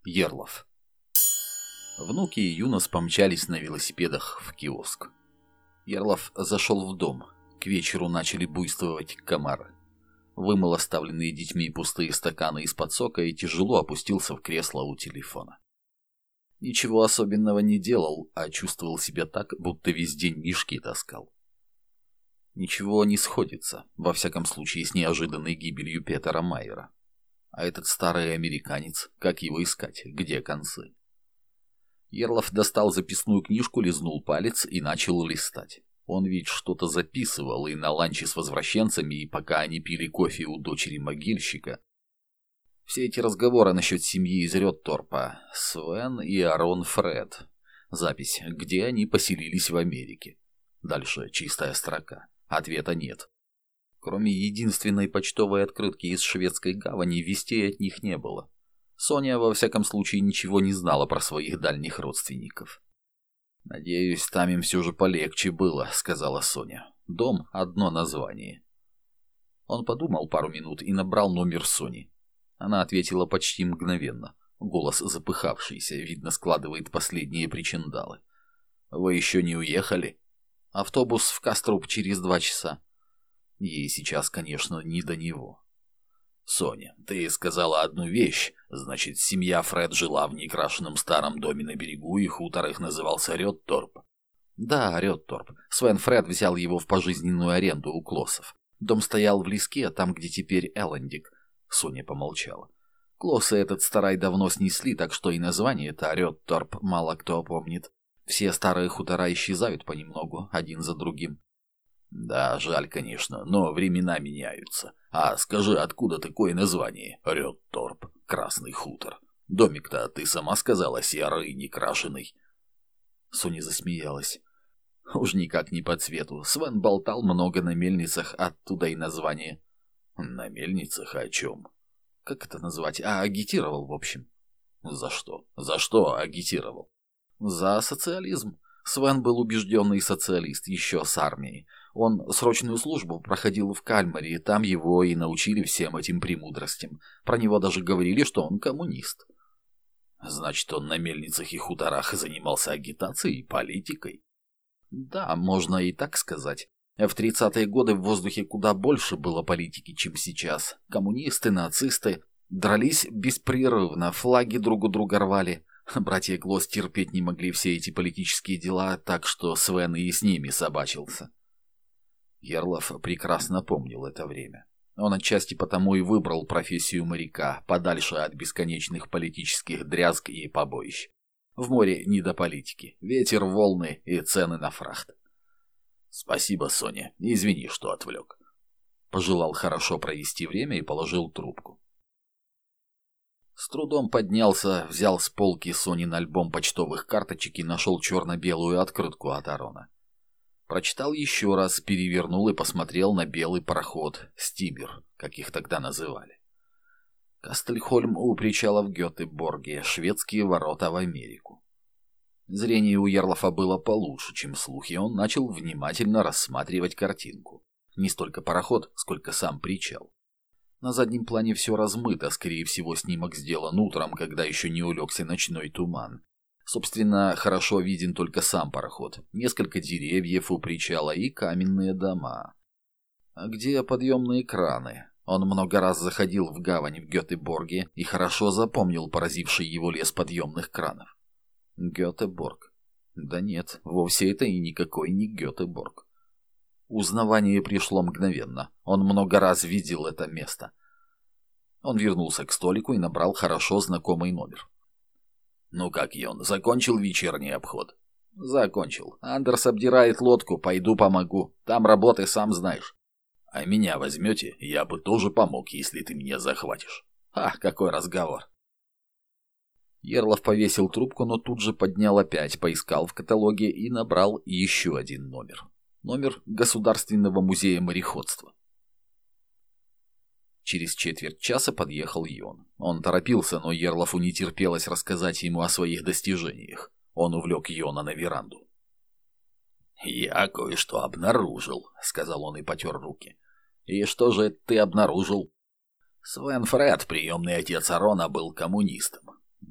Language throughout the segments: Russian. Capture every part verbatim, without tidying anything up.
Ерлов. Внуки и Юнос помчались на велосипедах в киоск. Ерлов зашел в дом. К вечеру начали буйствовать комары. Вымыл оставленные детьми пустые стаканы из-под сока и тяжело опустился в кресло у телефона. Ничего особенного не делал, а чувствовал себя так, будто весь день мешки таскал. Ничего не сходится, во всяком случае, с неожиданной гибелью Петера Майера. А этот старый американец, как его искать, где концы? Ерлов достал записную книжку, лизнул палец и начал листать. Он ведь что-то записывал и на ланче с возвращенцами, и пока они пили кофе у дочери могильщика. Все эти разговоры насчет семьи из Рёдторпа, Свен и Арон Фред. Запись, где они поселились в Америке. Дальше чистая строка. Ответа нет. Кроме единственной почтовой открытки из шведской гавани, вестей от них не было. Соня, во всяком случае, ничего не знала про своих дальних родственников. «Надеюсь, там им все же полегче было», — сказала Соня. «Дом — одно название». Он подумал пару минут и набрал номер Сони. Она ответила почти мгновенно. Голос запыхавшийся, видно, складывает последние причиндалы. «Вы еще не уехали?» «Автобус в Каструб через два часа». Ей сейчас, конечно, не до него. «Соня, ты сказала одну вещь. Значит, семья Фред жила в некрашенном старом доме на берегу, и хутор их назывался Рёдторп». «Да, Рёдторп. Свен Фред взял его в пожизненную аренду у Клоссов. Дом стоял в леске, там, где теперь Эллендик». Соня помолчала. «Клоссы этот старай давно снесли, так что и название-то Рёдторп мало кто помнит. Все старые хутора исчезают понемногу, один за другим». «Да, жаль, конечно, но времена меняются. А скажи, откуда такое название? Рёдторп, Красный хутор. Домик-то, ты сама сказала, серый, некрашенный». Соня засмеялась. Уж никак не по цвету. Свен болтал много на мельницах, оттуда и название. «На мельницах о чем?» «Как это назвать? А агитировал, в общем». «За что? За что агитировал?» «За социализм. Свен был убежденный социалист, еще с армией. Он срочную службу проходил в Кальмаре, там его и научили всем этим премудростям. Про него даже говорили, что он коммунист». «Значит, он на мельницах и хуторах занимался агитацией и политикой?» «Да, можно и так сказать. В тридцатые годы в воздухе куда больше было политики, чем сейчас. Коммунисты, нацисты дрались беспрерывно, флаги друг у друга рвали. Братья Глосс терпеть не могли все эти политические дела, так что Свен и с ними собачился». Ерлов прекрасно помнил это время. Он отчасти потому и выбрал профессию моряка, подальше от бесконечных политических дрязг и побоищ. В море не до политики, ветер, волны и цены на фрахт. «Спасибо, Соня, извини, что отвлек». Пожелал хорошо провести время и положил трубку. С трудом поднялся, взял с полки Сонин альбом почтовых карточек и нашел черно-белую открытку от Арона. Прочитал еще раз, перевернул и посмотрел на белый пароход «Стимер», как их тогда называли. Кастельхольм у причала в Гётеборге, шведские ворота в Америку. Зрение у Ерлофа было получше, чем слух, и он начал внимательно рассматривать картинку. Не столько пароход, сколько сам причал. На заднем плане все размыто, скорее всего, снимок сделан утром, когда еще не улегся ночной туман. Собственно, хорошо виден только сам пароход, несколько деревьев у причала и каменные дома. А где подъемные краны? Он много раз заходил в гавань в Гётеборге и хорошо запомнил поразивший его лес подъемных кранов. Гётеборг. Да нет, вовсе это и никакой не Гётеборг. Узнавание пришло мгновенно. Он много раз видел это место. Он вернулся к столику и набрал хорошо знакомый номер. «Ну как, Йон, закончил вечерний обход?» «Закончил. Андерс обдирает лодку, пойду помогу. Там работы, сам знаешь». «А меня возьмете? Я бы тоже помог, если ты меня захватишь». «А, какой разговор». Ерлов повесил трубку, но тут же поднял опять, поискал в каталоге и набрал еще один номер. Номер Государственного музея мореходства. Через четверть часа подъехал Йон. Он торопился, но Ерлофу не терпелось рассказать ему о своих достижениях. Он увлек Йона на веранду. «Я кое-что обнаружил», — сказал он и потер руки. «И что же ты обнаружил?» Свен Фред, приемный отец Арона, был коммунистом.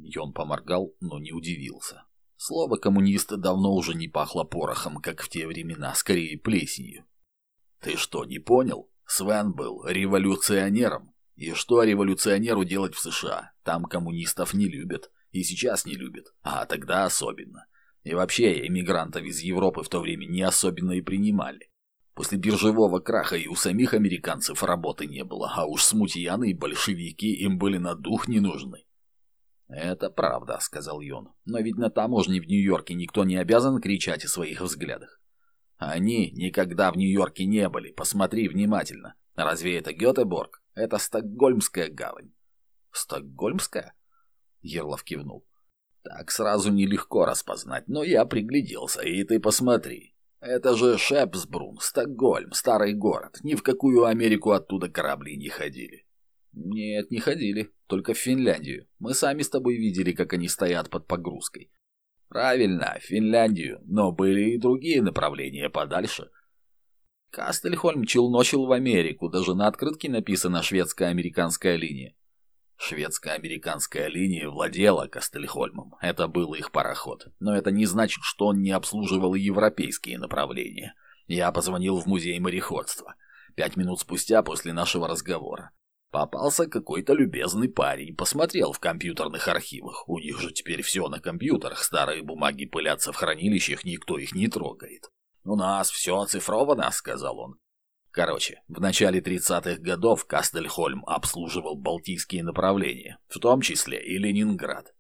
Йон поморгал, но не удивился. Слово «коммунист» давно уже не пахло порохом, как в те времена, скорее плесенью. «Ты что, не понял? Свен был революционером. И что революционеру делать в США? Там коммунистов не любят. И сейчас не любят. А тогда особенно. И вообще, эмигрантов из Европы в то время не особенно и принимали. После биржевого краха и у самих американцев работы не было, а уж смутьяны и большевики им были на дух не нужны». «Это правда», — сказал Йон. «Но ведь на таможне в Нью-Йорке никто не обязан кричать о своих взглядах». «Они никогда в Нью-Йорке не были, посмотри внимательно. Разве это Гетеборг? Это Стокгольмская гавань». «Стокгольмская?» — Ерлов кивнул. «Так сразу нелегко распознать, но я пригляделся, и ты посмотри. Это же Шепсбрун, Стокгольм, старый город. Ни в какую Америку оттуда корабли не ходили». «Нет, не ходили. Только в Финляндию. Мы сами с тобой видели, как они стоят под погрузкой». «Правильно, в Финляндию. Но были и другие направления подальше». Кастельхольм челночил в Америку. Даже на открытке написано «Шведско-американская линия». Шведско-американская линия владела Кастельхольмом. Это был их пароход. Но это не значит, что он не обслуживал и европейские направления. Я позвонил в музей мореходства. Пять минут спустя после нашего разговора. Попался какой-то любезный парень, посмотрел в компьютерных архивах. У них же теперь все на компьютерах, старые бумаги пылятся в хранилищах, никто их не трогает. «У нас все оцифровано», — сказал он. Короче, в начале тридцатых годов Кастельхольм обслуживал балтийские направления, в том числе и Ленинград.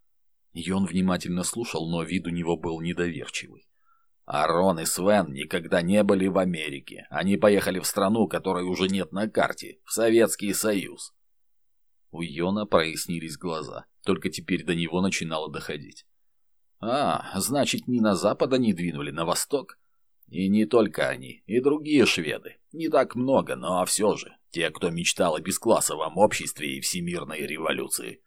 Йон внимательно слушал, но вид у него был недоверчивый. Арон и Свен никогда не были в Америке. Они поехали в страну, которой уже нет на карте, в Советский Союз. У Йона прояснились глаза, только теперь до него начинало доходить. А, значит, не на запад они двинули, на восток? И не только они, и другие шведы. Не так много, но все же. Те, кто мечтал о бесклассовом обществе и всемирной революции.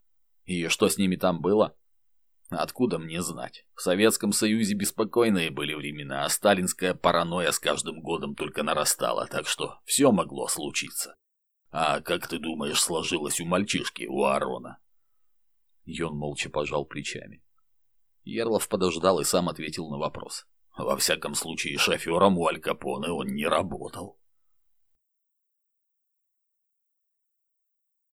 И что с ними там было? Откуда мне знать? В Советском Союзе беспокойные были времена, а сталинская паранойя с каждым годом только нарастала, так что все могло случиться. А как ты думаешь, сложилось у мальчишки, у Арона? Йон молча пожал плечами. Ерлов подождал и сам ответил на вопрос. Во всяком случае, шофером у Аль Капоне он не работал.